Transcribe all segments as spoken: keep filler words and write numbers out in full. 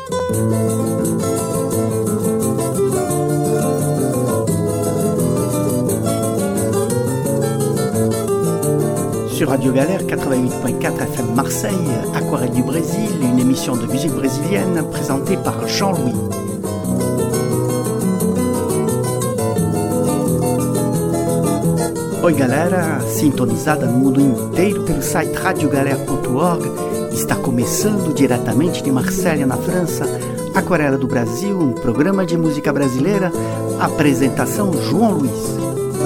Sur Radio Galère quatre-vingt-huit virgule quatre F M Marseille, Aquarelle du Brésil, une émission de musique brésilienne présentée par Jean-Louis. Oi galera, sintonizada no mundo inteiro pelo site radio galera ponto org, está começando diretamente de Marselha, na França, Aquarela do Brasil, um programa de música brasileira, apresentação João Luiz.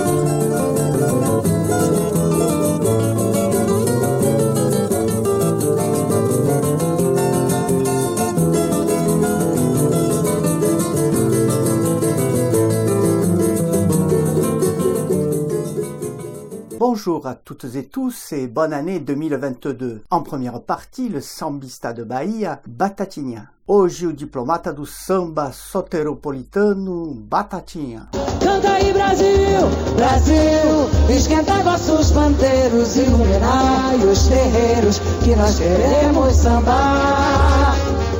Bonjour à toutes et tous et bonne année deux mille vingt-deux. En première partie, le sambista de Bahia, Batatinha. Hoje o diplomata do samba soteropolitano, Batatinha. Canta aí Brasil, Brasil, esquenta vossos pandeiros, iluminai os terreiros que nós queremos sambar.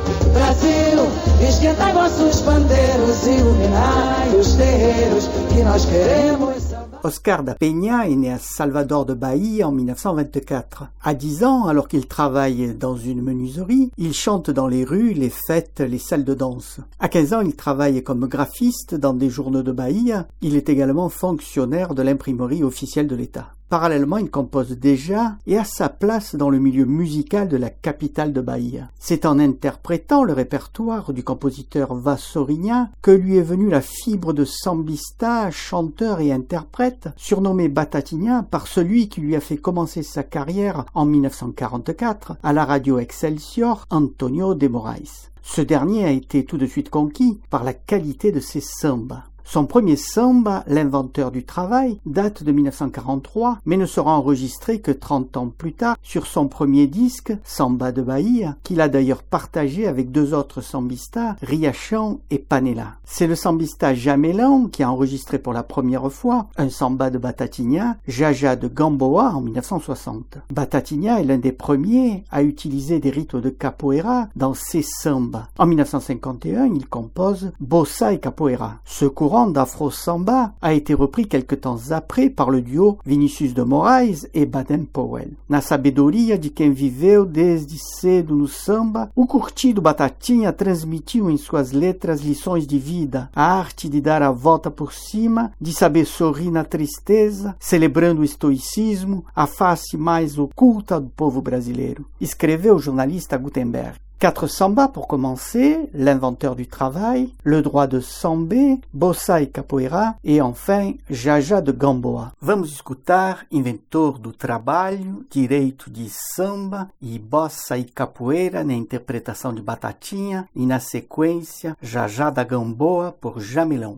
Brasil, esquenta vossos pandeiros, iluminai os terreiros que nós queremos sambar. Oscar da Penha est né à Salvador de Bahia en dix-neuf cent vingt-quatre. À dix ans, alors qu'il travaille dans une menuiserie, il chante dans les rues, les fêtes, les salles de danse. À quinze ans, il travaille comme graphiste dans des journaux de Bahia. Il est également fonctionnaire de l'imprimerie officielle de l'État. Parallèlement, il compose déjà et a sa place dans le milieu musical de la capitale de Bahia. C'est en interprétant le répertoire du compositeur Vassorinha que lui est venue la fibre de sambista, chanteur et interprète, surnommé Batatinha par celui qui lui a fait commencer sa carrière en dix-neuf cent quarante-quatre à la radio Excelsior, Antonio de Moraes. Ce dernier a été tout de suite conquis par la qualité de ses sambas. Son premier samba, l'inventeur du travail, date de dix-neuf cent quarante-trois, mais ne sera enregistré que trente ans plus tard sur son premier disque, Samba de Bahia, qu'il a d'ailleurs partagé avec deux autres sambistas, Riachão et Panela. C'est le sambista Jamelão qui a enregistré pour la première fois un samba de Batatinha, Jaja de Gamboa en dix-neuf cent soixante. Batatinha est l'un des premiers à utiliser des rythmes de capoeira dans ses sambas. En dix-neuf cent cinquante et un, il compose Bossa et Capoeira. Ce courant d'Afro-Samba a été repris quelque temps après par le duo Vinícius de Moraes e Baden-Powell. Na sabedoria de quem viveu desde cedo no samba, o curtido Batatinha transmitiu em suas letras lições de vida, a arte de dar a volta por cima, de saber sorrir na tristeza, celebrando o estoicismo, a face mais oculta do povo brasileiro. Escreveu o jornalista Gutenberg. Quatre sambas pour commencer, l'inventeur du travail, le droit de samber, bossa e capoeira et enfin Jaja de Gamboa. Vamos escutar inventor do trabalho, direito de samba e bossa e capoeira na interpretação de Batatinha e na sequência Jaja da Gamboa por Jamelão.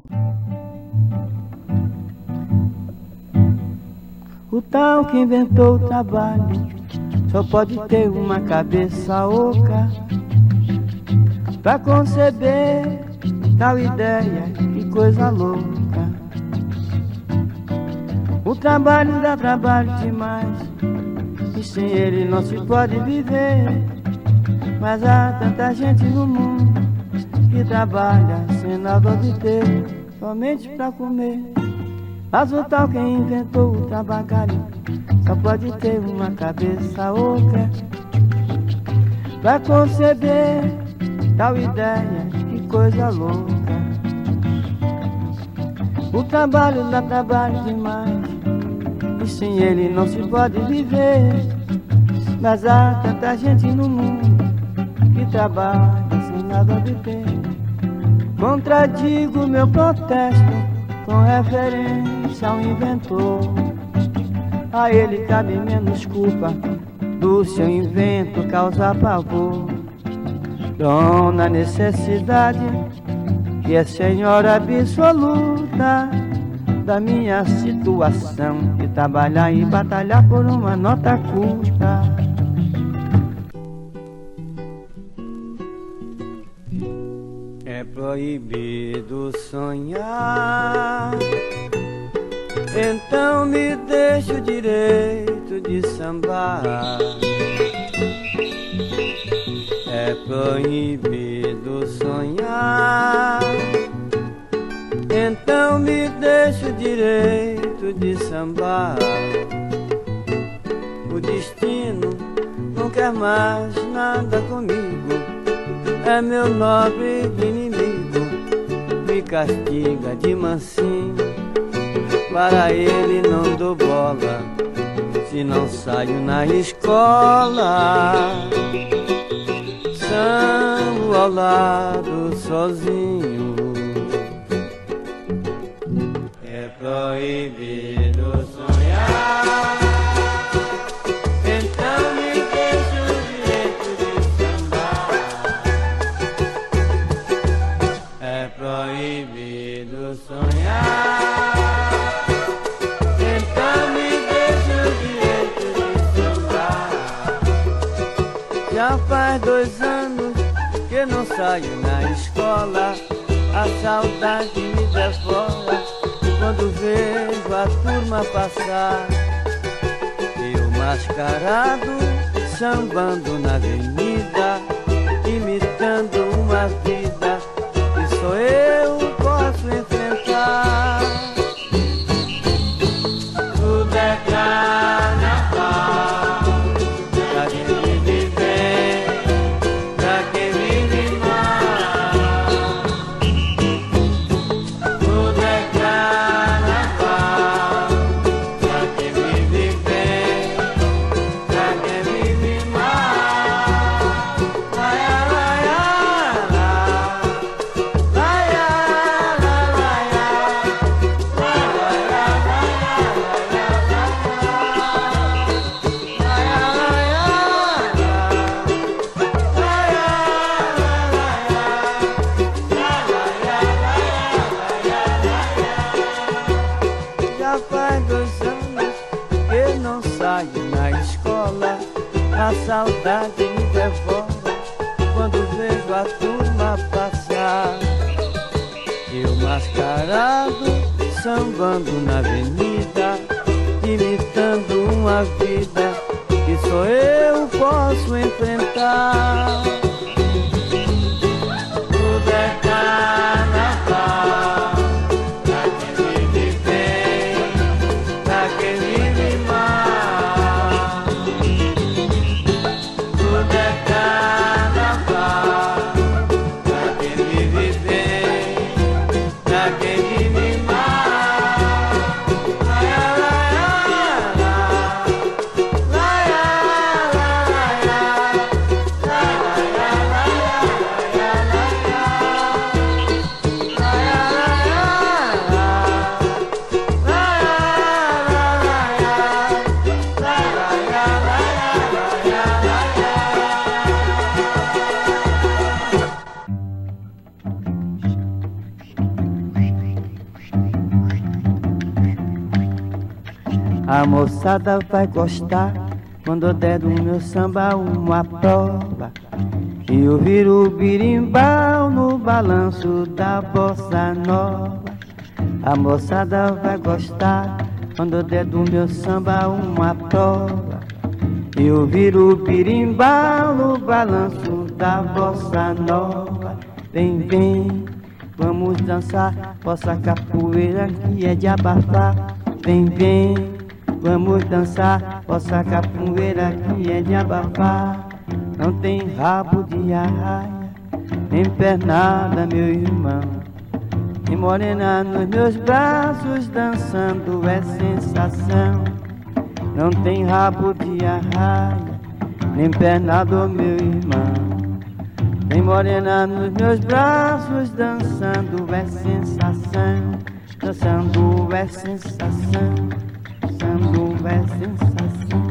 O tal que inventou o trabalho só pode ter uma cabeça oca pra conceber tal ideia, que coisa louca. O trabalho dá trabalho demais e sem ele não se pode viver. Mas há tanta gente no mundo que trabalha sem nada obter, somente pra comer. Mas o tal que inventou o trabalho só pode ter uma cabeça oca pra conceber tal ideia, que coisa louca. O trabalho dá trabalho demais e sem ele não se pode viver. Mas há tanta gente no mundo que trabalha sem nada obter. Contradigo meu protesto com referência ao inventor. A ele cabe menos culpa do seu invento causar pavor. Dona necessidade, que é senhora absoluta da minha situação, de trabalhar e batalhar por uma nota curta. É proibido sonhar, então me deixa o direito de sambar. É proibido deixo o direito de sambar. O destino não quer mais nada comigo, é meu nobre inimigo, me castiga de mansinho. Para ele não dou bola, se não saio na escola. Sambo ao lado sozinho. É proibido sonhar, então me deixa o direito de sambar. É proibido sonhar, então me deixa o direito de sambar. Já faz dois anos que não saio na escola, a saudade me devora quando vejo a turma passar. Eu mascarado, sambando na avenida, imitando uma vida que só eu posso enfrentar. Tudo é carnaval, pra quem vive bem, pra quem vive mal. Tudo é carnaval, pra quem vive bem, pra quem vive mal. Laia, laia, la, laia, la, laia, laia, já faz dois anos que não saio na escola, a saudade me devora quando vejo a turma passar. Eu mascarado, sambando na avenida, imitando uma vida que só eu posso enfrentar. Tudo é carnaval, pra quem vive bem, pra quem vive mal. Tudo é carnaval, pra quem vive bem, pra quem vive mal. Laia, laia, la, laia, laia, laia, A moçada vai gostar quando eu der do meu samba uma prova. E eu viro o birimbau no balanço da bossa nova. A moçada vai gostar quando eu der do meu samba uma prova. E eu viro o birimbau no balanço da bossa nova. Vem, vem, vamos dançar bossa capoeira que é de abafar. Vem, vem, vamos dançar bossa capoeira que é de abafar. Não tem rabo de arraia, nem pernada, meu irmão. E morena nos meus braços dançando é sensação. Não tem rabo de arraia, nem pernada, meu irmão. E morena nos meus braços dançando é sensação. Dançando é sensação, dançando é sensação.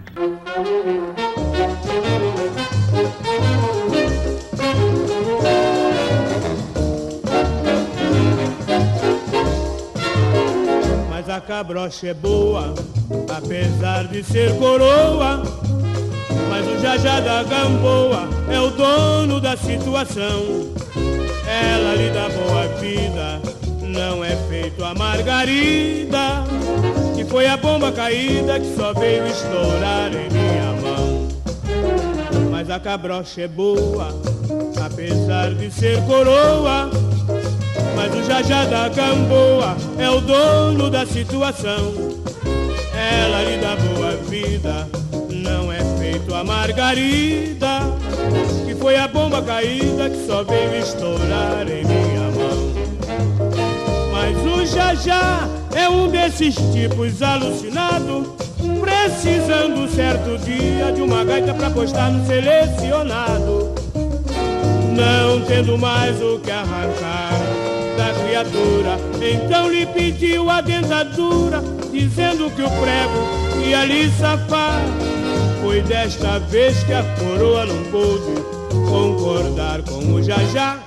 Mas a cabrocha é boa, apesar de ser coroa. Mas o Jajá da Gamboa é o dono da situação. Ela lhe dá boa vida, não é feito a Margarida, que foi a bomba caída que só veio estourar em minha mão. Mas a cabrocha é boa, apesar de ser coroa. Mas o Jajá da Gamboa é o dono da situação. Ela lhe dá boa vida, não é feito a Margarida, que foi a bomba caída que só veio estourar em minha mão. Mas o Jajá é um desses tipos alucinado, precisando certo dia de uma gaita pra postar no selecionado. Não tendo mais o que arrancar da criatura, então lhe pediu a dentadura, dizendo que o prego ia lhe safar. Foi desta vez que a coroa não pôde concordar com o Jajá.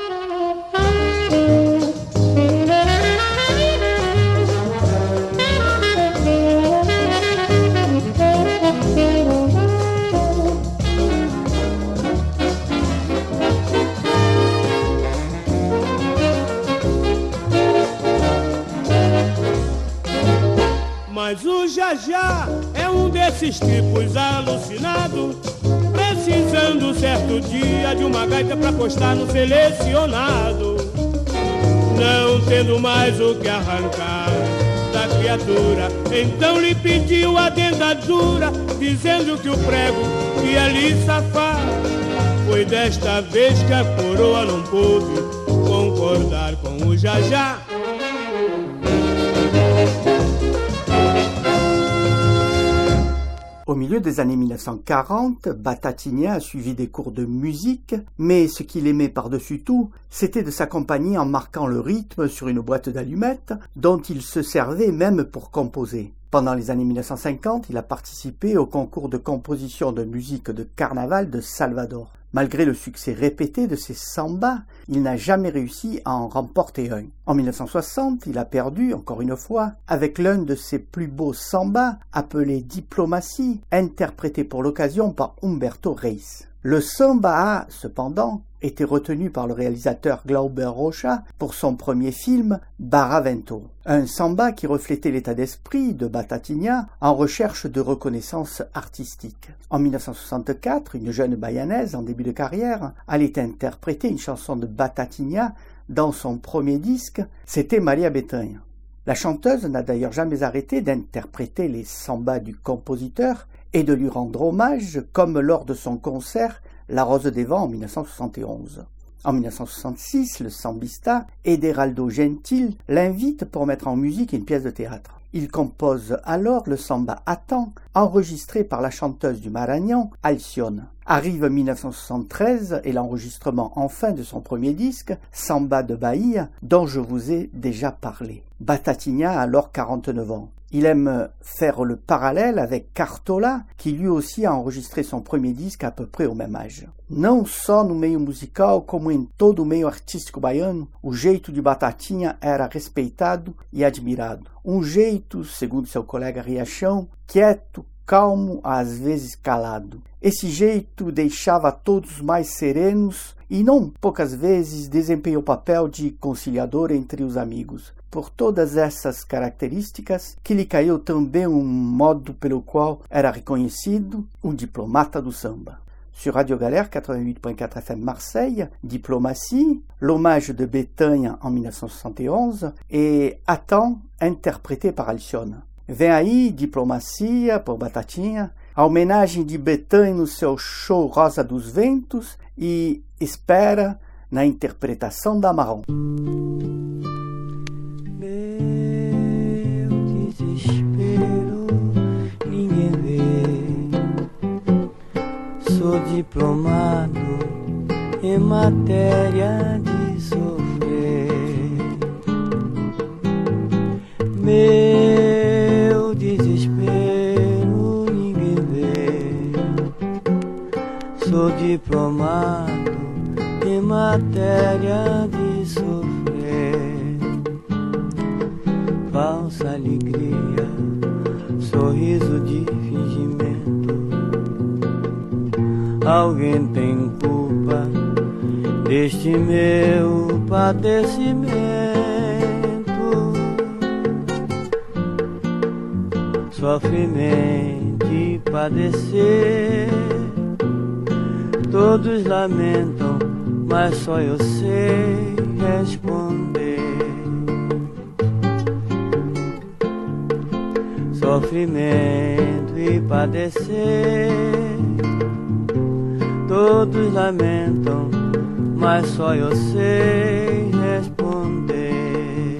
Mas o Jajá é um desses tipos alucinado, precisando certo dia de uma gaita pra postar no selecionado. Não tendo mais o que arrancar da criatura, então lhe pediu a dentadura, dizendo que o prego ia lhe safar. Foi desta vez que a coroa não pôde concordar com o Jajá. Au milieu des années mille neuf cent quarante, Batatinha a suivi des cours de musique, mais ce qu'il aimait par-dessus tout, c'était de s'accompagner en marquant le rythme sur une boîte d'allumettes, dont il se servait même pour composer. Pendant les années mille neuf cent cinquante, il a participé au concours de composition de musique de carnaval de Salvador. Malgré le succès répété de ses sambas, il n'a jamais réussi à en remporter un. En mille neuf cent soixante, il a perdu, encore une fois, avec l'un de ses plus beaux sambas, appelé Diplomatie, interprété pour l'occasion par Humberto Reis. Le samba a, cependant, été retenu par le réalisateur Glauber Rocha pour son premier film Barravento, un samba qui reflétait l'état d'esprit de Batatinha en recherche de reconnaissance artistique. En mille neuf cent soixante-quatre, une jeune bayanaise en début de carrière allait interpréter une chanson de Batatinha dans son premier disque, c'était Maria Bethânia. La chanteuse n'a d'ailleurs jamais arrêté d'interpréter les sambas du compositeur et de lui rendre hommage, comme lors de son concert La Rose des Vents en mille neuf cent soixante et onze. En mille neuf cent soixante-six, le sambista Ederaldo Gentil l'invite pour mettre en musique une pièce de théâtre. Il compose alors le samba Attends, enregistré par la chanteuse du Maranhão, Alcione. Arrive mille neuf cent soixante-treize et l'enregistrement enfin de son premier disque, Samba de Bahia, dont je vous ai déjà parlé. Batatinha a alors quarante-neuf ans. Il aime faire le parallèle avec Cartola, qui lui aussi a enregistré son premier disque à peu près au même âge. Não só no meio musical, como em todo o meio artístico baiano, o jeito de Batatinha era respeitado e admirado. Um jeito, segundo seu colega Riachão, quieto, calmo, às vezes calado. Esse jeito deixava todos mais serenos e não poucas vezes desempenhou o papel de conciliador entre os amigos. Por todas essas características, que lhe caiu também um modo pelo qual era reconhecido o diplomata do samba. Sur Radio Galère quatre-vingt-huit point quatre F M Marseille, Diplomatie, l'hommage de Bethânia en mille neuf cent soixante et onze et Attends, interprété par Alcione. Vem aí, Diplomacia, por Batatinha, a homenagem de Bethânia no seu show Rosa dos Ventos e Espera na interpretação da Marrom. Sou diplomado em matéria de sofrer. Meu desespero ninguém vê. Sou diplomado em matéria de sofrer. Falsa alegria, sorriso de fingimento. Alguém tem culpa deste meu padecimento. Sofrimento de padecer. Todos lamentam, mas só eu sei responder. sofrimento e padecer. Todos lamentam, mas só eu sei responder.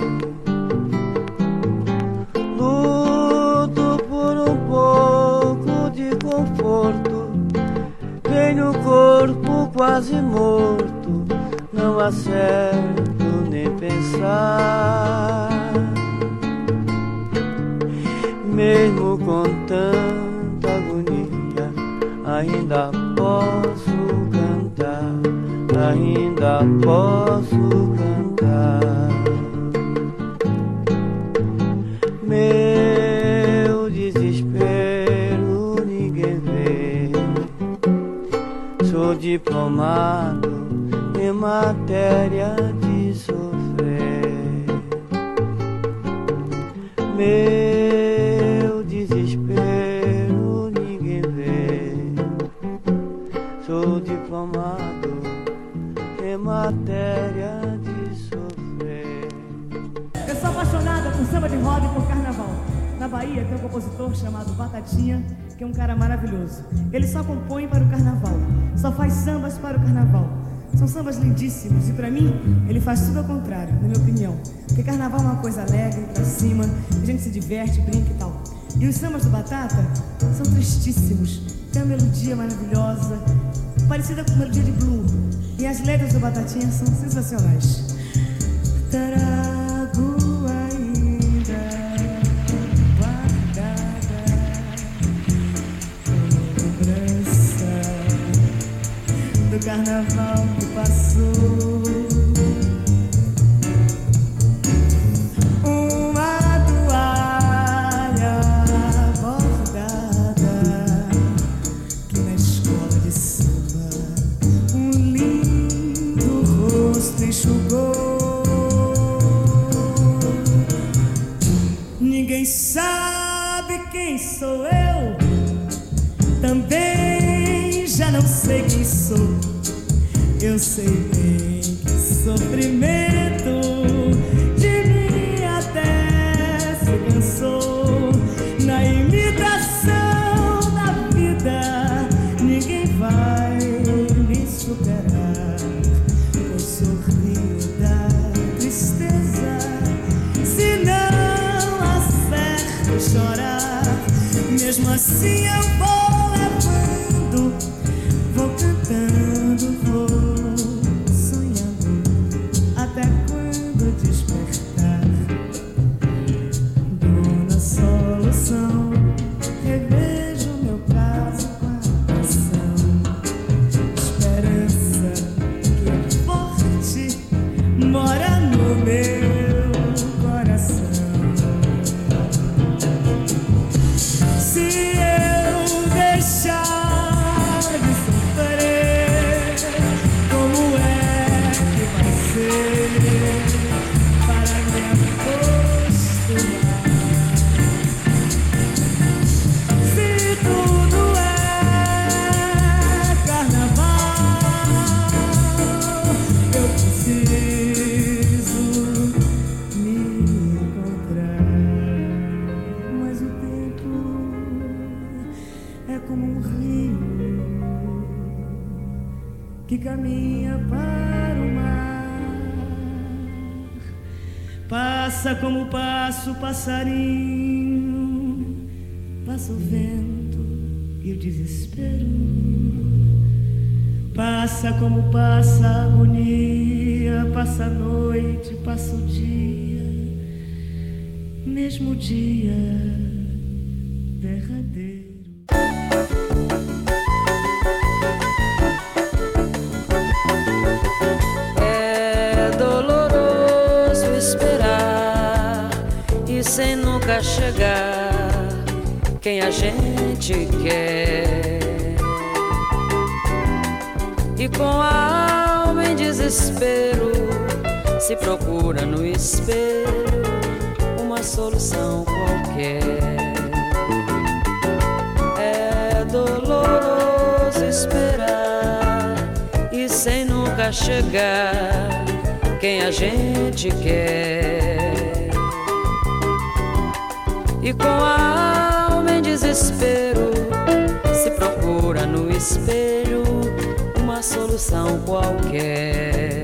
Luto por um pouco de conforto, tenho o corpo quase morto, não acerto nem pensar. Mesmo com tanta agonia, ainda posso cantar, ainda posso cantar. Meu desespero ninguém vê, sou diplomado em matéria de sofrer. Meu desespero ninguém vê, sou diplomado em matéria de sofrer. Eu sou apaixonada por samba de roda e por carnaval. Na Bahia tem um compositor chamado Batatinha, que é um cara maravilhoso. Ele só compõe para o carnaval, só faz sambas para o carnaval. São sambas lindíssimos e pra mim ele faz tudo ao contrário, na minha opinião. Porque carnaval é uma coisa alegre, pra cima, a gente se diverte, brinca e tal. E os sambas do Batata são tristíssimos. Tem uma melodia maravilhosa, parecida com a melodia de Blue. E as letras do Batatinha são sensacionais. Trago ainda guardada lembrança do carnaval que passou. Uma toalha bordada que na escola de samba um lindo rosto enxugou. Ninguém sabe quem sou eu, também já não sei quem sou. Eu sei bem que sofrimento de mim até se cansou. Na imitação da vida ninguém vai me superar. Eu sorrio da tristeza, se não acerto chorar. Mesmo assim eu vou levando, vou cantando, vou sonhando, até quando despertar. Dona solução, revejo meu caso com atenção. Esperança que é forte mora no meu coração. Se eu deixar de sofrer, como é que vai ser para me acostumar? Se tudo é carnaval, eu preciso me encontrar. Mas o tempo é como um rio que caminha para o mar. Passa como passa o passarinho, passa o vento e o desespero. Passa como passa a agonia, passa a noite, passa o dia, mesmo dia derradeiro. É doloroso esperar e sem nunca chegar quem a gente quer. E com a alma em desespero se procura no espelho uma solução qualquer. É doloroso esperar e sem nunca chegar quem a gente quer. E com a desespero, se procura no espelho uma solução qualquer.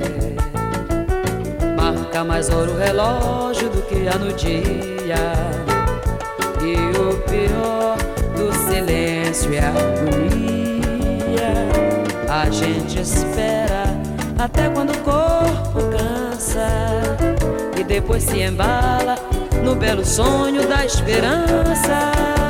Marca mais ouro o relógio do que há no dia, e o pior do silêncio é a agonia. A gente espera até quando o corpo cansa, e depois se embala no belo sonho da esperança.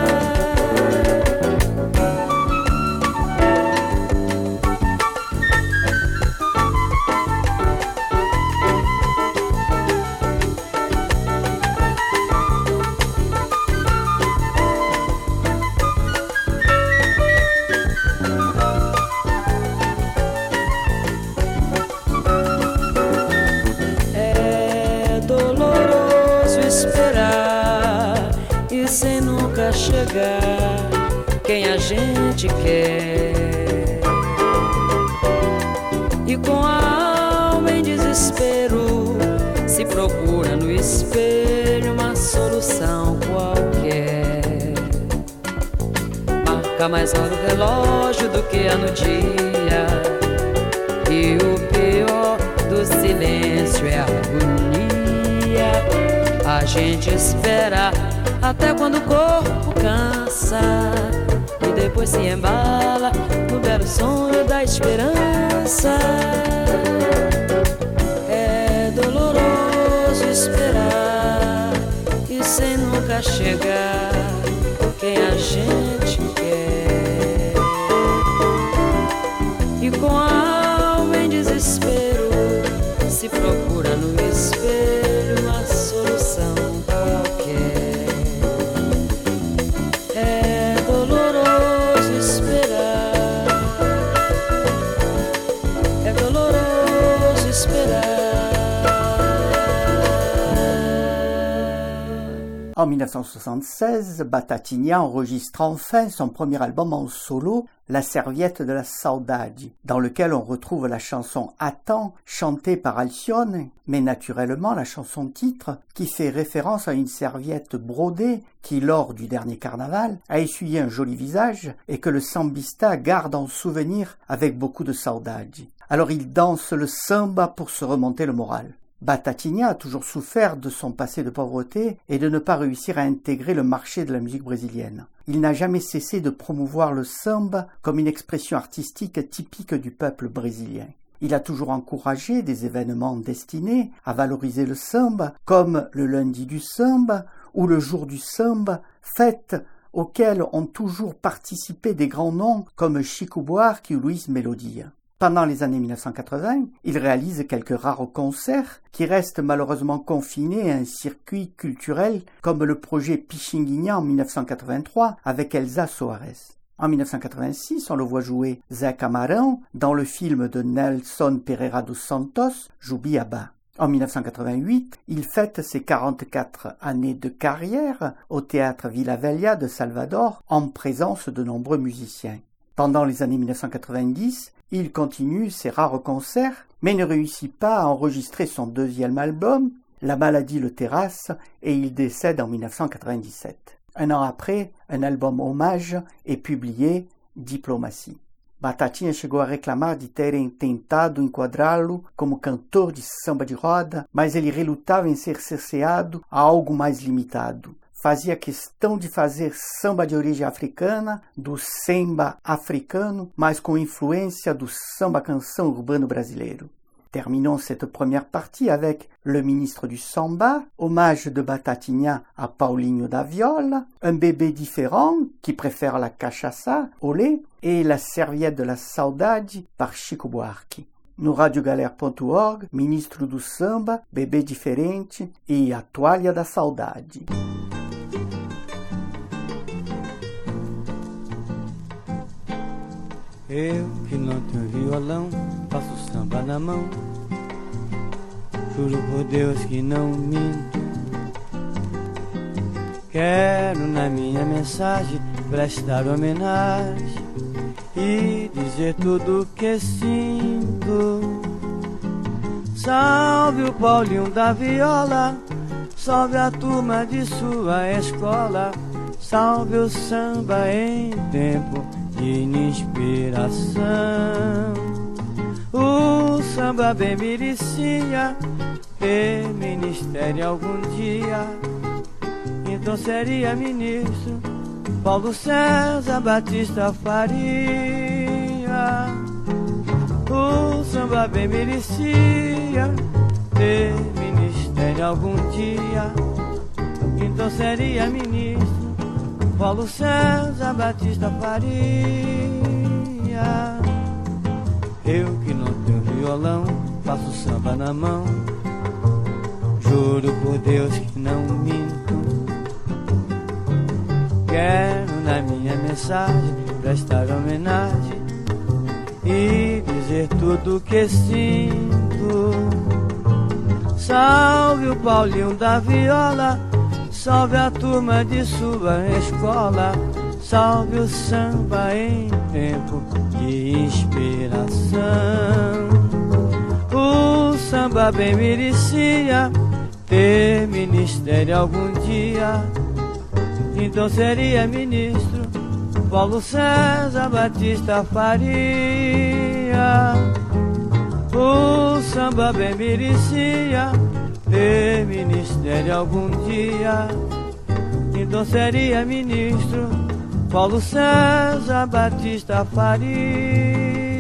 Chegar quem a gente quer, e com a alma em desespero se procura no espelho uma solução qualquer. Marca mais hora o relógio do que há no dia, e o pior do silêncio é a agonia. A gente espera até quando o corpo cansa, e depois se embala no belo sonho da esperança. É doloroso esperar e sem nunca chegar quem a gente quer, e com a alma em desespero se procura no espelho uma solução qualquer. En mille neuf cent soixante-seize, Batatinha enregistre enfin son premier album en solo, La Serviette de la Saudade, dans lequel on retrouve la chanson Attends, chantée par Alcione, mais naturellement la chanson titre, qui fait référence à une serviette brodée qui, lors du dernier carnaval, a essuyé un joli visage et que le sambista garde en souvenir avec beaucoup de saudade. Alors il danse le samba pour se remonter le moral. Batatinha a toujours souffert de son passé de pauvreté et de ne pas réussir à intégrer le marché de la musique brésilienne. Il n'a jamais cessé de promouvoir le samba comme une expression artistique typique du peuple brésilien. Il a toujours encouragé des événements destinés à valoriser le samba, comme le lundi du samba ou le jour du samba, fêtes auxquelles ont toujours participé des grands noms comme Chico Buarque ou Luis Melodia. Pendant les années mille neuf cent quatre-vingts, il réalise quelques rares concerts qui restent malheureusement confinés à un circuit culturel comme le projet Pichinguinha en mille neuf cent quatre-vingt-trois avec Elza Soares. En mille neuf cent quatre-vingt-six, on le voit jouer Zé Camarão dans le film de Nelson Pereira dos Santos, Jubiaba. En mille neuf cent quatre-vingt-huit, il fête ses quarante-quatre années de carrière au théâtre Vila Velha de Salvador en présence de nombreux musiciens. Pendant les années mille neuf cent quatre-vingt-dix, il continue ses rares concerts, mais ne réussit pas à enregistrer son deuxième album, La maladie le terrasse, et il décède en mille neuf cent quatre-vingt-dix-sept. Un an après, un album hommage est publié, Diplomatie. Batatinha chegou a reclamar de terem tentado enquadrá-lo como cantor de samba de roda, mas ele relutava em ser cerceado a algo mais limitado. Fazia questão de fazer samba de origem africana, do samba africano, mas com influência do samba-canção urbano brasileiro. Terminons cette première partie avec Le ministre du Samba, hommage de Batatinha à Paulinho da Viola, Un bébé différent qui préfère la cachaça au lait et La serviette de la saudade par Chico Buarque. No radiogalera ponto org, Ministro do Samba, Bebê Diferente e A Toalha da Saudade. Eu que não tenho violão, faço samba na mão. Juro por Deus que não minto. Quero na minha mensagem prestar homenagem e dizer tudo o que sinto. Salve o Paulinho da Viola, salve a turma de sua escola, salve o samba em tempo de inspiração. O samba bem merecia ter ministério algum dia, então seria ministro Paulo César Batista Faria. O samba bem merecia ter ministério algum dia, então seria ministro Paulo César Batista Faria. Eu que não tenho violão, faço samba na mão, juro por Deus que não minto. Quero na minha mensagem prestar homenagem e dizer tudo o que sinto. Salve o Paulinho da viola, salve a turma de sua escola, salve o samba em tempo de inspiração. O samba bem merecia ter ministério algum dia, então seria ministro Paulo César Batista Faria. O samba bem merecia ter ministério algum dia, então seria ministro Paulo César Batista Faria.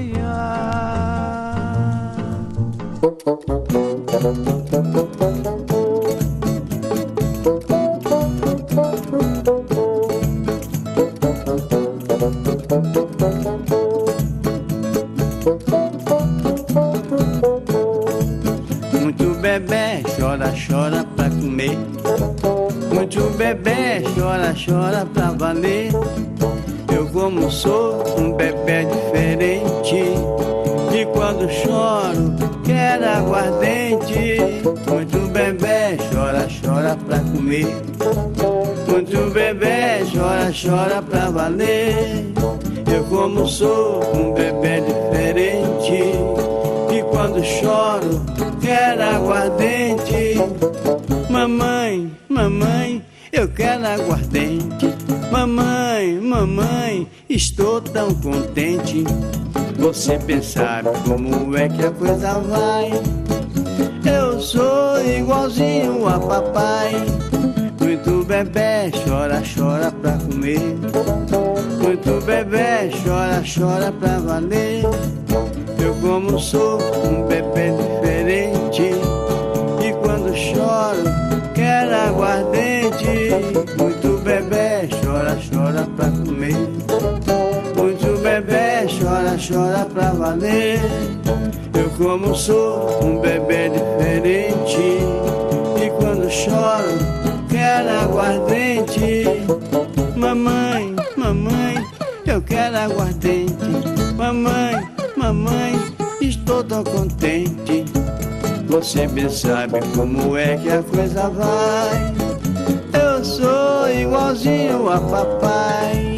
Muito bebê chora, chora pra comer. Muito bebê chora, chora pra valer. Eu como sou um bebê diferente, e quando choro quero aguardente. Muito bebê chora, chora pra comer. Muito bebê chora, chora pra valer. Eu como sou um bebê diferente, e quando choro quero aguardente. Mamãe, mamãe, eu quero aguardente. Mamãe, mamãe, estou tão contente. Você pensar como é que a coisa vai. Eu sou igualzinho a papai. Muito bebê chora, chora pra comer. Muito bebê chora, chora pra valer. Eu como sou um bebê diferente, e quando choro quero aguardente. Muito bebê chora, chora pra comer. Muito bebê chora, chora pra valer. Eu como sou um bebê diferente, e quando choro quero aguardente. Mamãe, mamãe, eu quero aguardente. Mamãe, mamãe, estou tão contente. Você bem sabe como é que a coisa vai. Eu sou igualzinho a papai.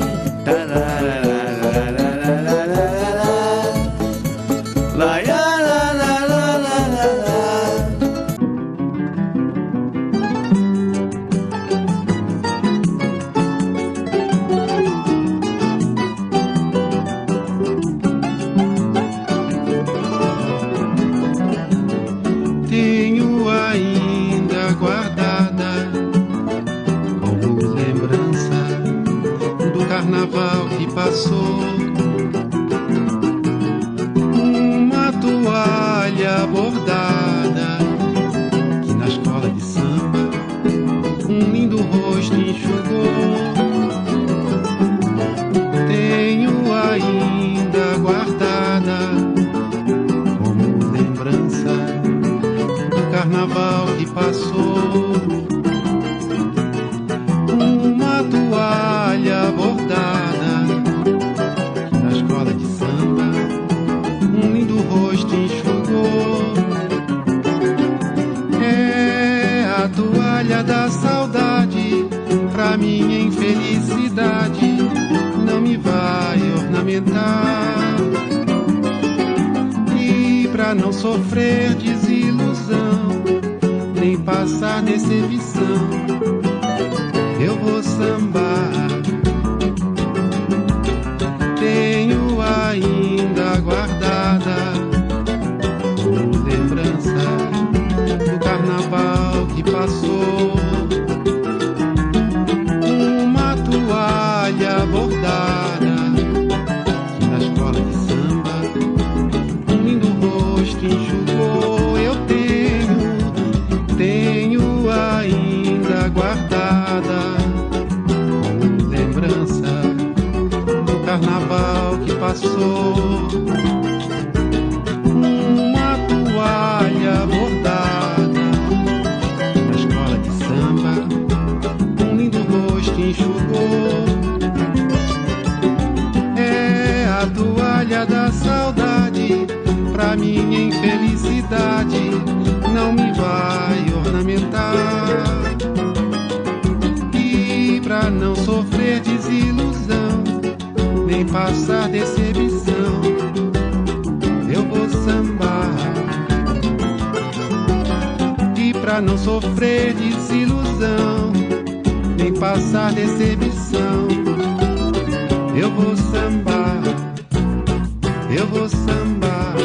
Tenho ainda guardada como lembrança do carnaval que passou uma toalha bordada que na escola de samba um lindo rosto enxugou. Tenho ainda guardada como lembrança do carnaval que passou uma toalha bordada que na escola de samba um lindo rosto enxugou. É a toalha da saudade, pra minha infelicidade não me vai ornamentar. E pra não sofrer desilusão, nem passar decepção, eu vou sambar passou. Uma toalha bordada na escola de samba, um lindo rosto enxugou. Eu tenho, tenho ainda guardada como lembrança do carnaval que passou. Uma toalha bordada na escola de samba, um lindo rosto enxugou. É a toalha da saudade, pra minha infelicidade, não me vai ornamentar. E pra não sofrer desilusão, nem passar decepção, eu vou sambar. E pra não sofrer desilusão, nem passar decepção, eu vou sambar. Eu vou sambar.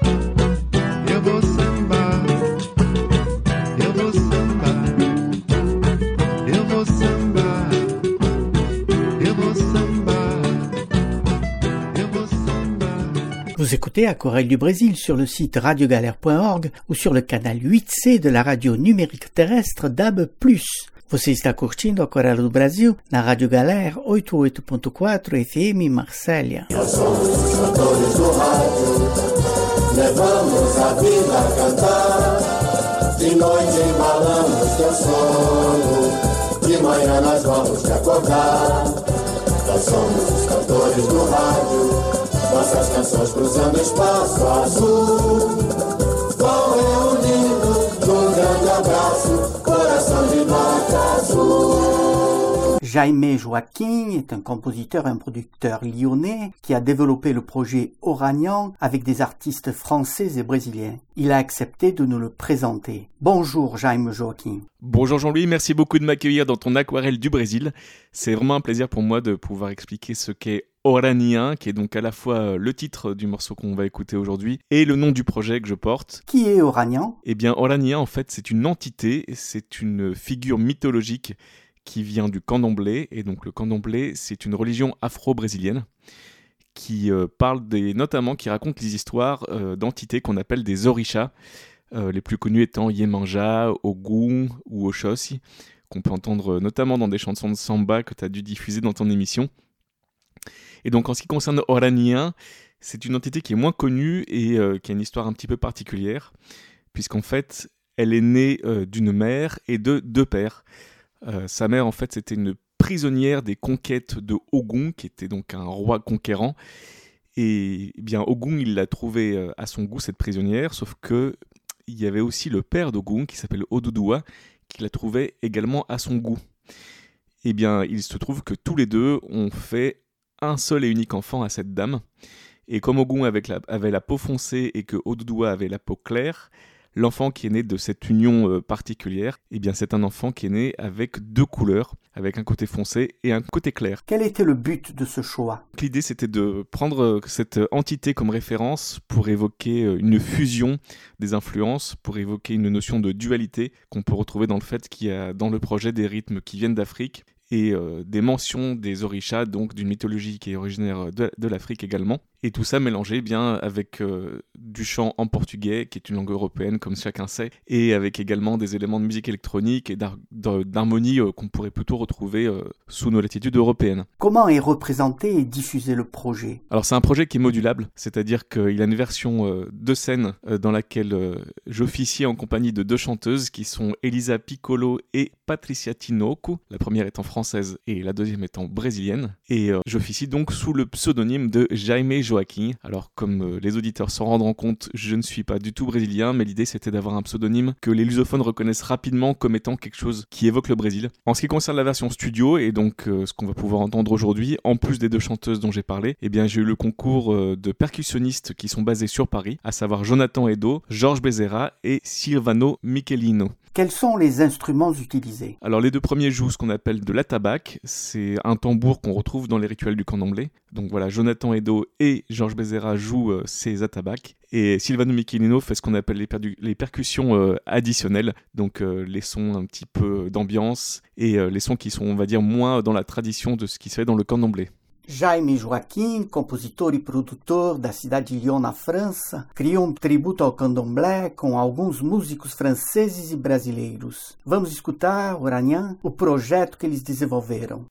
Eu vou sambar. Eu vou sambar. Eu vou sambar. Eu vou sambar. Eu vou sambar. Vous écoutez Aquarelle du Brésil sur le site radio galère point org ou sur le canal huit C de la radio numérique terrestre D A B plus. Você está curtindo Aquarelle do Brasil na Rádio Galera oitenta e oito ponto quatro F M Marsella. Nós somos os cantores do rádio, levamos a vida a cantar. De noite embalamos teu sono, de manhã nós vamos te acordar. Nós somos os cantores do rádio, nossas canções cruzando espaço azul. Vão reunindo num grande abraço, coração de nota azul. Jaime Joaquin est un compositeur et un producteur lyonnais qui a développé le projet Oranian avec des artistes français et brésiliens. Il a accepté de nous le présenter. Bonjour Jaime Joaquin. Bonjour Jean-Louis, merci beaucoup de m'accueillir dans ton Aquarelle du Brésil. C'est vraiment un plaisir pour moi de pouvoir expliquer ce qu'est Oranian, qui est donc à la fois le titre du morceau qu'on va écouter aujourd'hui et le nom du projet que je porte. Qui est Oranian ? Eh bien Oranian, en fait, c'est une entité, c'est une figure mythologique qui vient du candomblé, et donc le candomblé, c'est une religion afro-brésilienne qui euh, parle des, notamment qui raconte les histoires euh, d'entités qu'on appelle des orishas, euh, les plus connus étant Yemanja, Ogun ou Oshosi, qu'on peut entendre notamment dans des chansons de samba que tu as dû diffuser dans ton émission. Et donc en ce qui concerne Oranian, c'est une entité qui est moins connue et euh, qui a une histoire un petit peu particulière, puisqu'en fait, elle est née euh, d'une mère et de deux pères. Euh, sa mère, en fait, c'était une prisonnière des conquêtes de Ogun, qui était donc un roi conquérant. Et eh bien, Ogun, il l'a trouvée euh, à son goût, cette prisonnière, sauf que il y avait aussi le père d'Ogun, qui s'appelle Oduduwa, qui la trouvait également à son goût. Eh bien, il se trouve que tous les deux ont fait un seul et unique enfant à cette dame. Et comme Ogun avait la, avait la peau foncée et que Oduduwa avait la peau claire, l'enfant qui est né de cette union euh, particulière, eh bien c'est un enfant qui est né avec deux couleurs, avec un côté foncé et un côté clair. Quel était le but de ce choix ? L'idée c'était de prendre euh, cette entité comme référence pour évoquer euh, une fusion des influences, pour évoquer une notion de dualité qu'on peut retrouver dans le fait qu'il y a dans le projet des rythmes qui viennent d'Afrique et euh, des mentions des orishas, donc d'une mythologie qui est originaire de, de l'Afrique également. Et tout ça mélangé bien avec euh, du chant en portugais, qui est une langue européenne comme chacun sait, et avec également des éléments de musique électronique et d'har- d'harmonie euh, qu'on pourrait plutôt retrouver euh, sous nos latitudes européennes. Comment est représenté et diffusé le projet ? Alors c'est un projet qui est modulable, c'est-à-dire qu'il a une version euh, de scène euh, dans laquelle euh, j'officie en compagnie de deux chanteuses qui sont Elisa Piccolo et Patricia Tinoco, la première étant française et la deuxième étant brésilienne, et euh, j'officie donc sous le pseudonyme de Jaime Joaquin. Alors comme euh, les auditeurs s'en rendront compte, je ne suis pas du tout brésilien, mais l'idée c'était d'avoir un pseudonyme que les lusophones reconnaissent rapidement comme étant quelque chose qui évoque le Brésil. En ce qui concerne la version studio, et donc euh, ce qu'on va pouvoir entendre aujourd'hui, en plus des deux chanteuses dont j'ai parlé, eh bien j'ai eu le concours euh, de percussionnistes qui sont basés sur Paris, à savoir Jonathan Edo, Georges Bezerra et Silvano Michelino. Quels sont les instruments utilisés? Alors les deux premiers jouent ce qu'on appelle de l'atabaque, c'est un tambour qu'on retrouve dans les rituels du candomblé. Donc voilà, Jonathan Edo et Georges Bézéra jouent euh, ces atabaques. Et Silvano Michelino fait ce qu'on appelle les, perdu- les percussions euh, additionnelles, donc euh, les sons un petit peu d'ambiance et euh, les sons qui sont, on va dire, moins dans la tradition de ce qui se fait dans le candomblé. Jaime Joaquim, compositor e produtor da cidade de Lyon, na França, criou um tributo ao candomblé com alguns músicos franceses e brasileiros. Vamos escutar, Oranhã, o projeto que eles desenvolveram.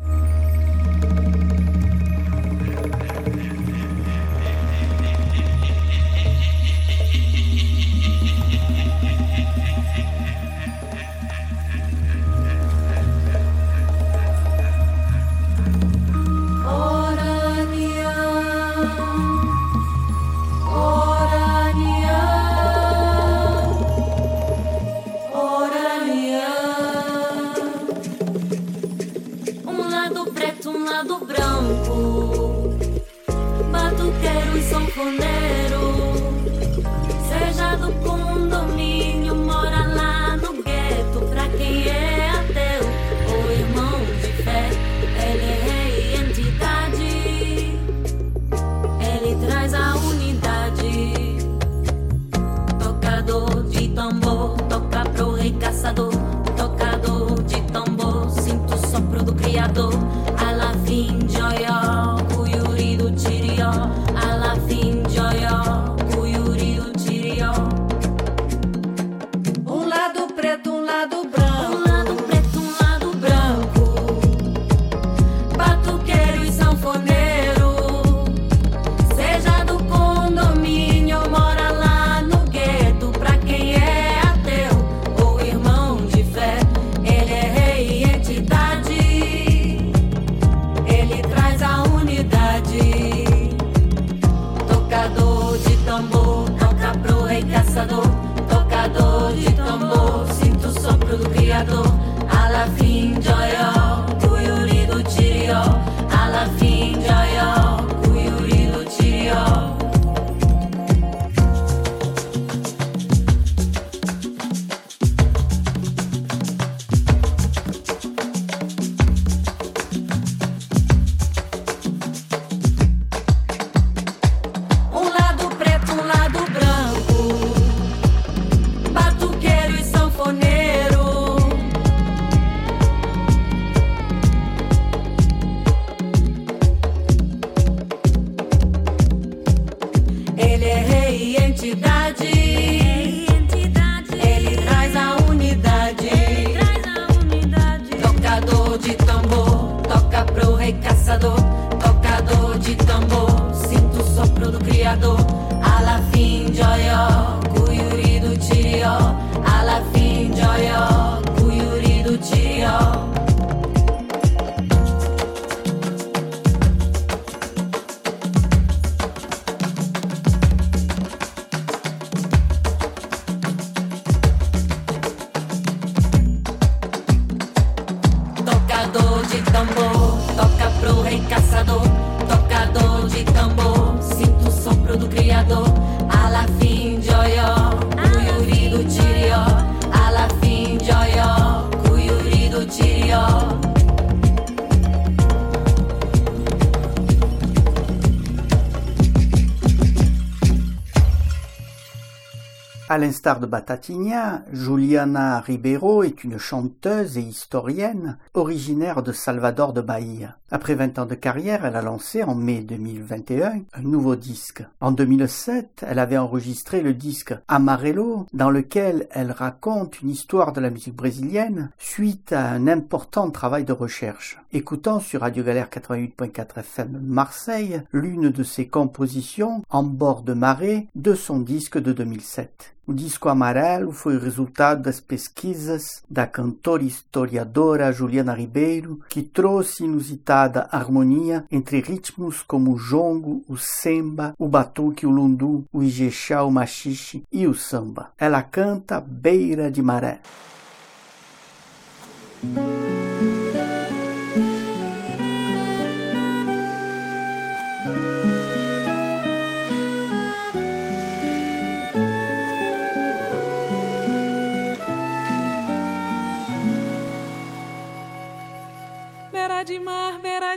À l'instar de Batatinha, Juliana Ribeiro est une chanteuse et historienne originaire de Salvador de Bahia. Après vingt ans de carrière, elle a lancé en mai deux mille vingt et un un nouveau disque. En deux mille sept, elle avait enregistré le disque Amarelo, dans lequel elle raconte une histoire de la musique brésilienne suite à un important travail de recherche. Écoutons sur Radio Galère quatre-vingt-huit virgule quatre F M Marseille l'une de ses compositions en bord de marée de son disque de deux mille sept. O disco Amarelo foi o resultado das pesquisas da cantora e historiadora Juliana Ribeiro, que trouxe inusitada harmonia entre ritmos como o jongo, o semba, o batuque, o lundu, o ijexá, o machixe e o samba. Ela canta Beira de Maré.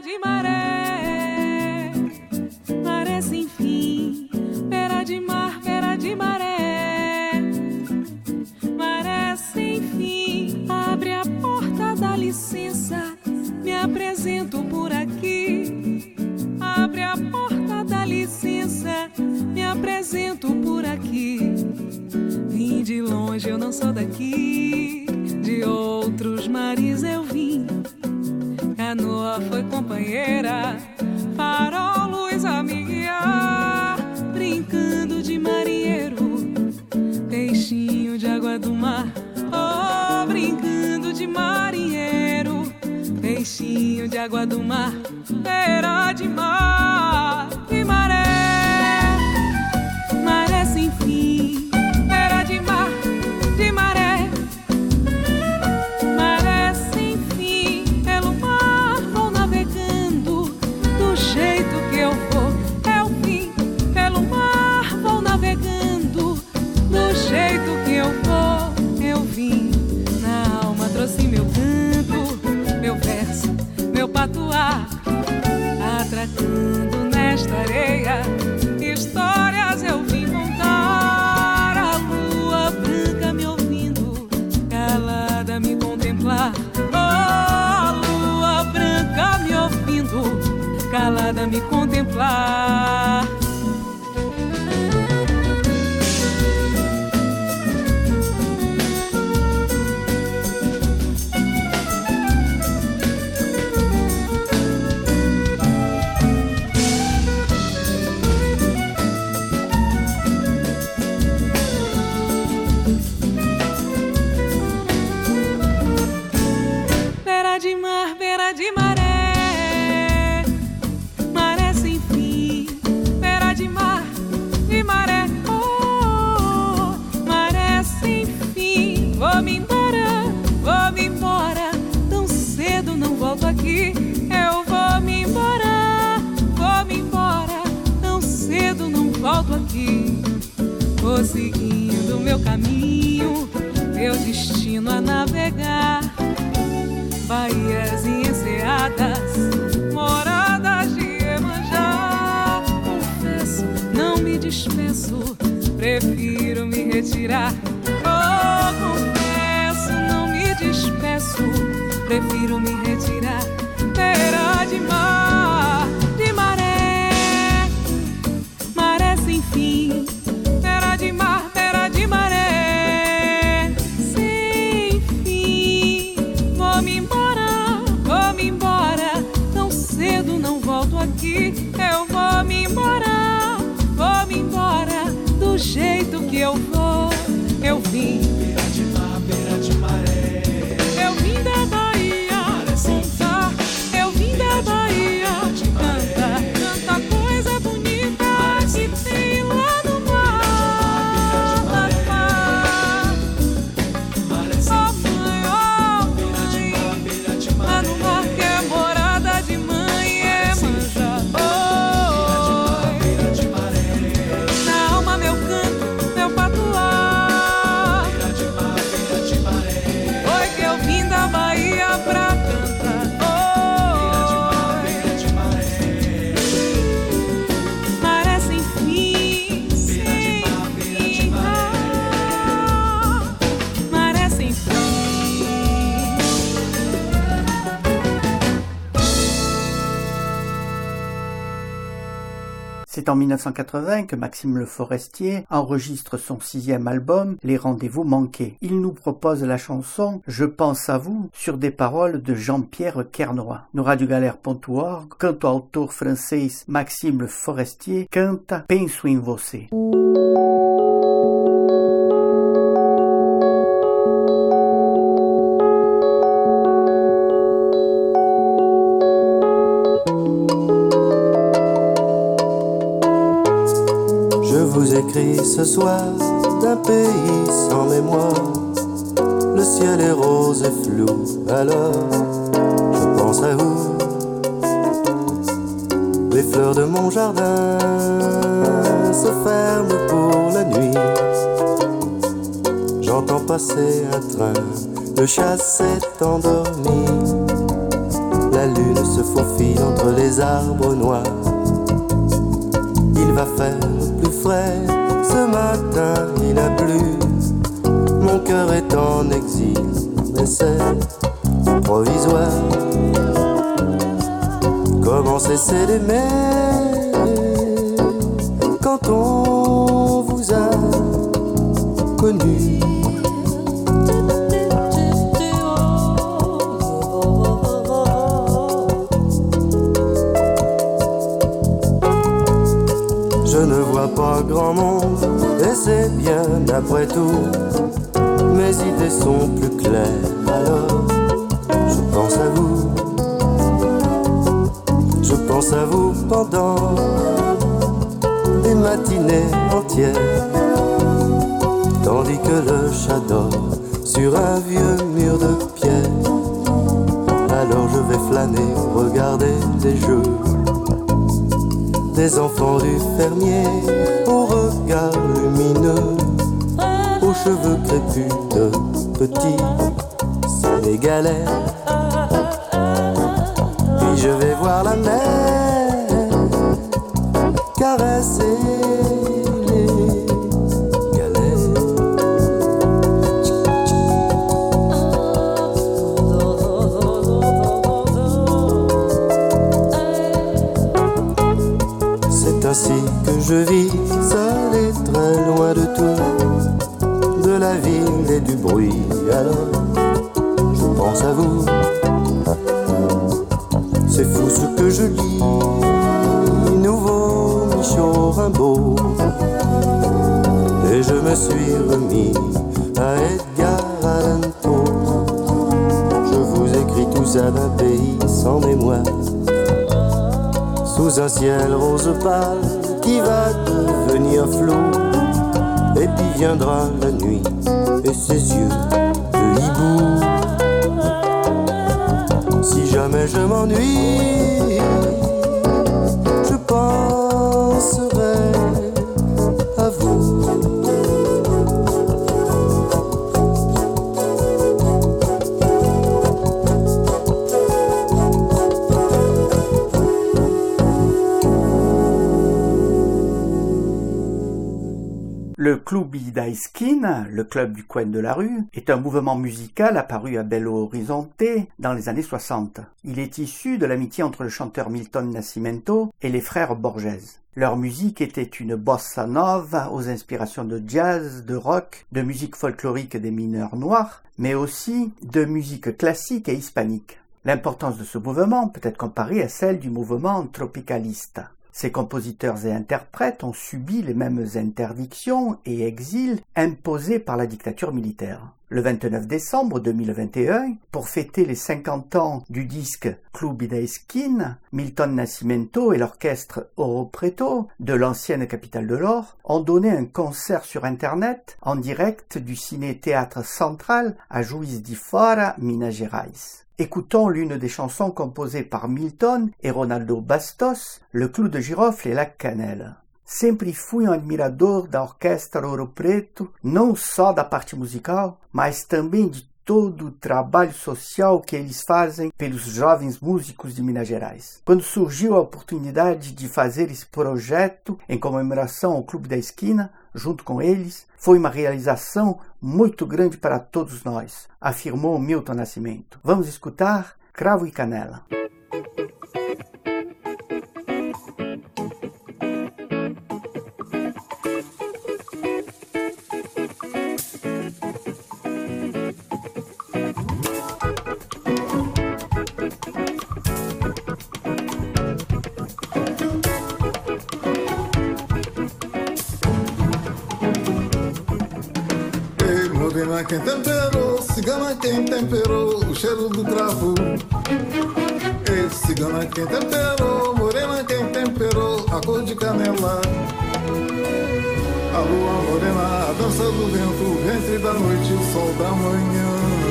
de maré, maré sem fim, beira de mar, beira de maré, maré sem fim, abre a porta, dá licença, me apresento por aqui, abre a porta, dá licença, me apresento por aqui, vim de longe, eu não sou daqui, de outros mares eu vim, canoa foi companheira, farol, luz a me guiar, brincando de marinheiro, peixinho de água do mar, oh, brincando de marinheiro, peixinho de água do mar, beira de mar, de maré, maré sem fim, beira de mar, de maré, maré sem fim, pelo mar vou navegando, do jeito que eu vou, é o fim, pelo mar vou navegando, do jeito que eu vou, eu vim, na alma trouxe meu canto, meu verso, meu patuá, atracando nesta areia, histórias eu vim contar, a lua branca me ouvindo, calada me contemplar, oh, a lua branca me ouvindo, calada me contemplar. Beira de mar, beira de maré, maré sem fim, beira de mar, de maré, oh, maré sem fim, vou-me embora, vou-me embora, tão cedo não volto aqui, eu vou-me embora, vou-me embora, tão cedo não volto aqui, vou seguindo meu caminho, meu destino a navegar, baías e enseadas, moradas de Iemanjá. Confesso, não me despeço, prefiro me retirar. Oh, confesso, não me despeço, prefiro me retirar. Beira de mar, de maré, maré sem fim. Beira de mar, beira de maré. Vou-me embora, vou-me embora, tão cedo não volto aqui, eu vou-me embora, vou-me embora, do jeito que eu vou, eu vim. Beira de mar, beira de maré, eu vim da Bahia, maré sem fim, eu vim da Bahia, canta, canta coisa bonita que tem lá no mar, lá no mar, maré sem fim. Lá no mar que é morada de mãe Iemanjá. Oi, na alma meu canto, meu patuá. Oi que eu vim da Bahia pra cantar. Oi, maré sem fim, sem fim. Maré sem fim. C'est en mille neuf cent quatre-vingts que Maxime Le Forestier enregistre son sixième album, Les Rendez-vous Manqués. Il nous propose la chanson « Je pense à vous » sur des paroles de Jean-Pierre Kernoy. No Rádio Galera ponto org, canto-autor francês Maxime Le Forestier canta Penso em Você. Écrit ce soir d'un pays sans mémoire, le ciel est rose et flou, alors je pense à vous. Les fleurs de mon jardin se ferment pour la nuit, j'entends passer un train, le chasse est endormi. La lune se faufile entre les arbres noirs. Il va faire plus frais, ce matin il a plu. Mon cœur est en exil, mais c'est provisoire. Comment cesser d'aimer quand on vous a connu? Je ne vois pas grand monde, et c'est bien après tout. Mes idées sont plus claires, alors je pense à vous. Je pense à vous pendant des matinées entières, tandis que le chat dort sur un vieux mur de pierre. Alors je vais flâner, regarder les jeux des enfants du fermier, au regard lumineux, aux cheveux crépus de petits Sénégalais. Puis je vais voir la mer caresser les galets. C'est ainsi que je vis, seul et très loin de tout, de la ville et du bruit. Alors je pense à vous. C'est fou ce que je lis, nouveau Michaud Rimbaud. Et je me suis remis à Edgar Allan Poe. Je vous écris tout ça d'un pays sans mémoire, sous un ciel rose pâle qui va devenir flou. Et puis viendra la nuit et ses yeux de hibou. Si jamais je m'ennuie, je penserai à vous. Le Clube da Esquina, le club du coin de la rue, est un mouvement musical apparu à Belo Horizonte dans les années soixante. Il est issu de l'amitié entre le chanteur Milton Nascimento et les frères Borges. Leur musique était une bossa nova aux inspirations de jazz, de rock, de musique folklorique des mineurs noirs, mais aussi de musique classique et hispanique. L'importance de ce mouvement peut être comparée à celle du mouvement tropicalista. Ces compositeurs et interprètes ont subi les mêmes interdictions et exils imposés par la dictature militaire. Le vingt-neuf décembre deux mille vingt et un, pour fêter les cinquante ans du disque Clube da Esquina, Milton Nascimento et l'orchestre Ouro Preto de l'ancienne capitale de l'or ont donné un concert sur Internet en direct du Ciné-Théâtre Central à Juiz de Fora, Minas Gerais. Écoutons l'une des chansons composées par Milton et Ronaldo Bastos, Le Clou de Girofle et la Cannelle. Sempre fui um admirador da Orquestra Ouro Preto, não só da parte musical, mas também de todo o trabalho social que eles fazem pelos jovens músicos de Minas Gerais. Quando surgiu a oportunidade de fazer esse projeto em comemoração ao Clube da Esquina, junto com eles, foi uma realização muito grande para todos nós, afirmou Milton Nascimento. Vamos escutar Cravo e Canela. Morena quem temperou, cigana quem temperou o cheiro do cravo. Ei, cigana quem temperou, morena quem temperou a cor de canela. A lua morena, a dança do vento, o ventre da noite, o sol da manhã.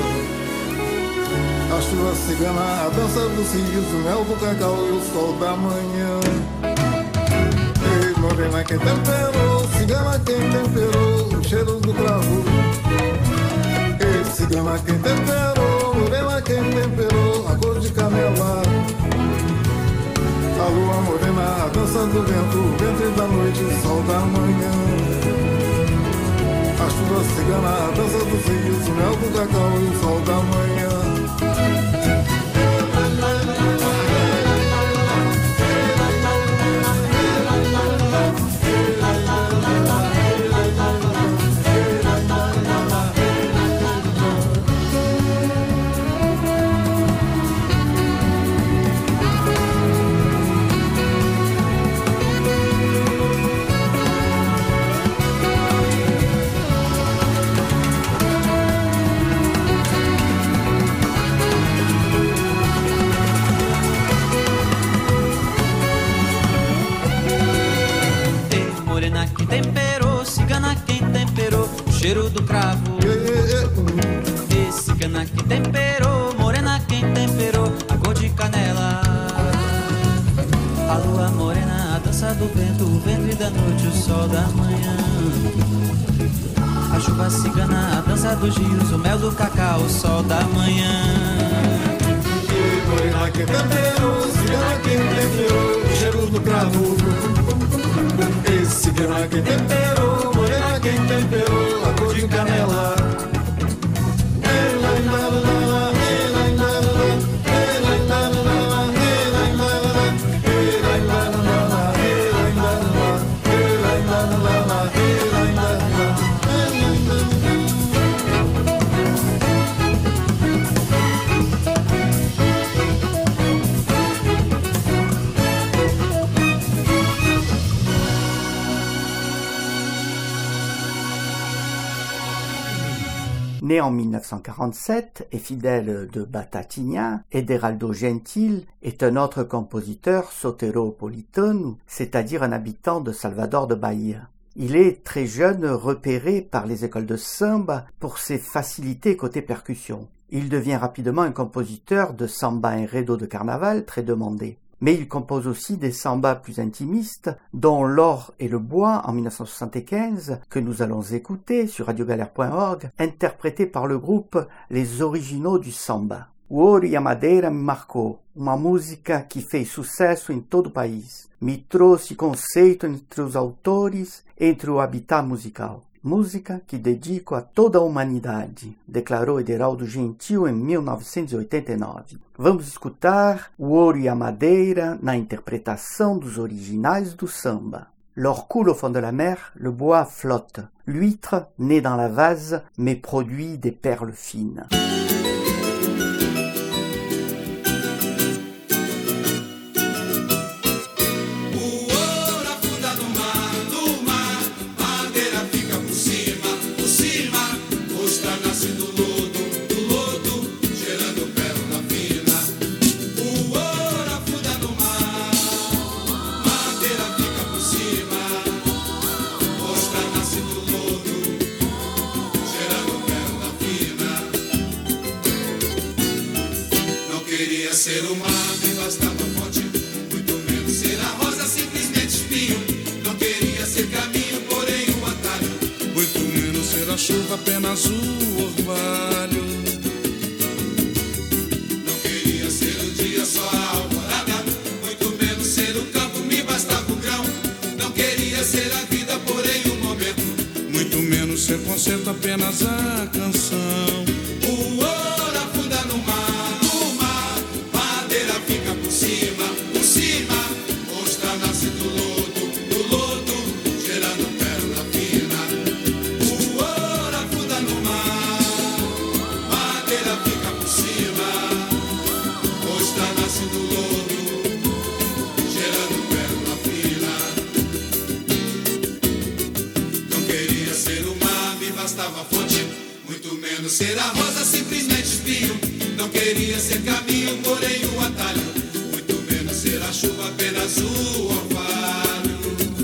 A chuva cigana, a dança do siso, o mel do cacau e o sol da manhã. Ei, morena quem temperou, cigana quem temperou o cheiro do cravo. Cigana quem temperou, morena quem temperou a cor de canela. A lua morena, a dança do vento, o ventre da noite, o sol da manhã. A chuva cigana, a dança dos rios, o mel do cacau e o sol da manhã. Temperou, cigana quem temperou, o cheiro do cravo. E cigana que temperou, morena quem temperou, a cor de canela. A lua morena, a dança do vento, o ventre da noite, o sol da manhã. A chuva cigana, a dança dos rios, o mel do cacau, o sol da manhã. E morena quem temperou, cigana quem temperou, o cheiro do cravo. Cigana quem temperou, morena quem temperou, a cor de canela. Né en mille neuf cent quarante-sept et fidèle de Batatinha, Ederaldo Gentil est un autre compositeur soteropolitano, c'est-à-dire un habitant de Salvador de Bahia. Il est très jeune repéré par les écoles de samba pour ses facilités côté percussion. Il devient rapidement un compositeur de samba enredo de carnaval très demandé. Mais il compose aussi des sambas plus intimistes, dont L'or et le bois en mille neuf cent soixante-quinze, que nous allons écouter sur radio galère point org, interprété par le groupe Les Originaux du Samba. O Ouro e a Madeira me marcou, uma música que fez sucesso em todo o país. Me trouxe conceito entre os autores, entre o habitat musical. Música que dedico a toda a humanidade, declarou Ederaldo Gentil em mil novecentos e oitenta e nove. Vamos escutar O Ouro e a Madeira na interpretação dos originais do samba. L'or coule au fond de la mer, le bois flotte. L'huître naît dans la vase, mais produit des perles fines. Ser o mar nem bastava fonte, muito menos ser a rosa, simplesmente espinho. Não queria ser caminho, porém o atalho, muito menos ser a chuva, apenas o orvalho. Não queria ser o dia, só a alvorada, muito menos ser o campo, me bastava o grão. Não queria ser a vida, porém o momento, muito menos ser concerto, apenas a canção. O ouro afunda no mar, por cima, por cima, ostra nasce do lodo, do lodo, gerando pérola fina. O ouro afunda no mar, madeira fica por cima, ostra nasce do lodo, gerando pérola fina. Não queria ser o mar, me bastava a fonte, muito menos ser a rosa, simplesmente espinho. Não queria ser caminho, porém o atalho, ser a chuva, apenas o orvalho.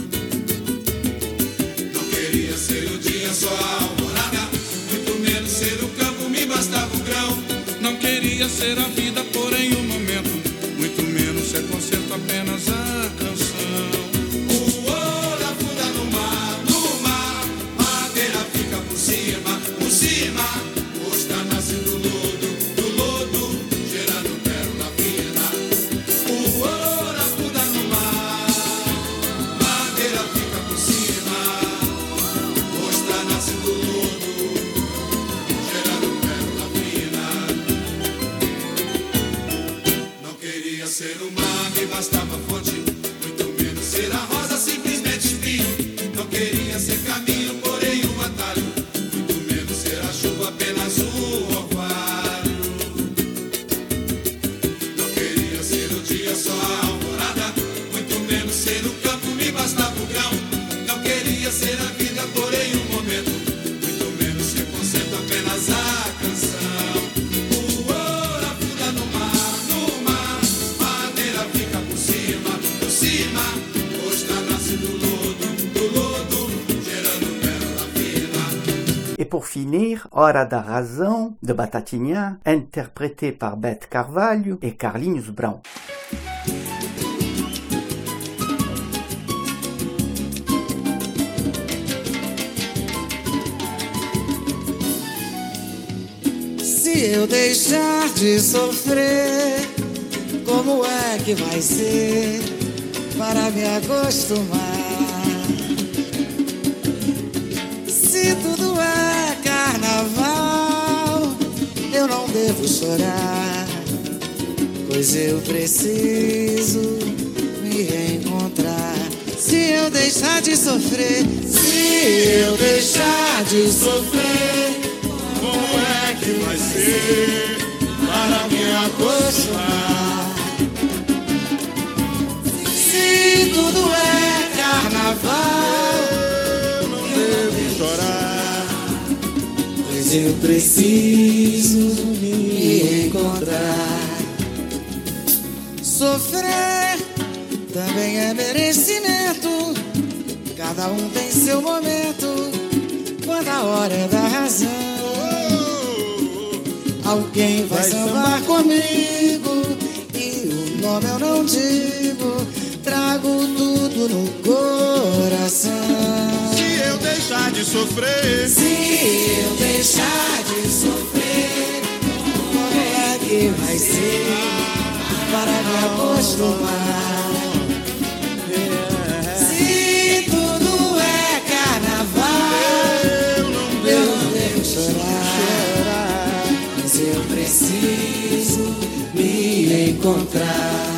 Não queria ser o dia, só a alvorada, muito menos ser o campo, me bastava o grão. Não queria ser a vida, porém o momento, muito menos ser concerto, apenas a canção. O ouro afunda no mar, no mar, madeira fica por cima, por cima, ostra nasce do lodo, do lodo, gerando pérola fina. O ouro afunda no pour finir, Hora da Razão, de Batatinha, interprété par Beth Carvalho et Carlinhos Brown. Se eu deixar de sofrer, como é que vai ser para me acostumar? Se tudo é carnaval, eu não devo chorar, pois eu preciso me reencontrar. Se eu deixar de sofrer, se eu deixar de sofrer, como é que vai ser para me acostumar? Se tudo é carnaval, eu não devo chorar, pois eu preciso me encontrar. Sofrer também é merecimento, cada um tem seu momento, quando a hora é da razão. Alguém vai, vai sambar comigo e o nome eu não digo, trago tudo no coração. Se eu deixar de sofrer, se eu deixar de sofrer, como é que vai ser para me acostumar? Se tudo é carnaval, eu não devo, eu não devo chorar, mas eu preciso me encontrar.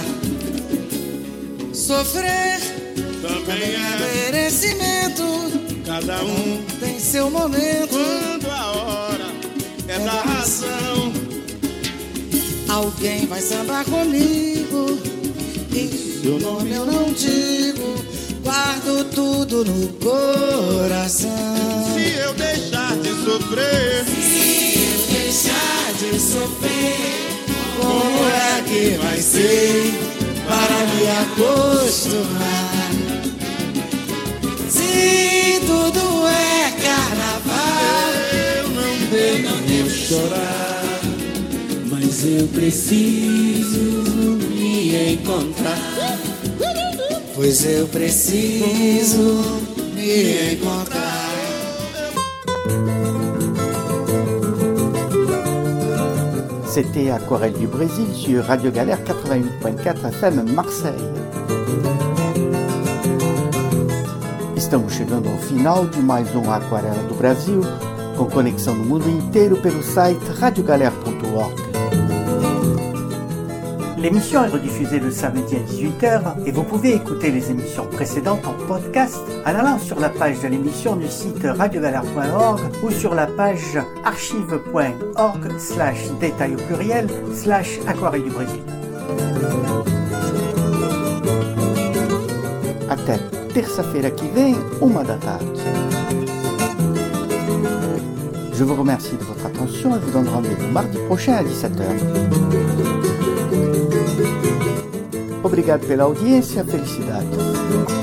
Sofrer também é merecimento, cada um tem seu momento, quando a hora é, é da razão. Alguém vai sambar comigo e seu nome eu não digo, guardo tudo no coração. Se eu deixar de sofrer, se eu deixar de sofrer, como é que vai ser para me acostumar? Se tudo é carnaval, eu não devo, devo chorar, mas eu preciso me encontrar, pois eu preciso me encontrar. C'était Aquarelle du Brésil sur Radio Galère quatre-vingt-huit point quatre F M Marseille. Estamos chegando ao final de mais um Aquarela do Brasil, com conexão no mundo inteiro pelo site radio galère point org. L'émission est rediffusée le samedi à dix-huit heures et vous pouvez écouter les émissions précédentes en podcast en allant sur la page de l'émission du site radio galère point org ou sur la page archive point org slash détail au pluriel slash aquarelle du Brésil. Até terça-feira que vem, uma da tarde. Je vous remercie de votre attention et vous donne rendez-vous mardi prochain à dix-sept heures. Obrigado pela audiência, felicidade.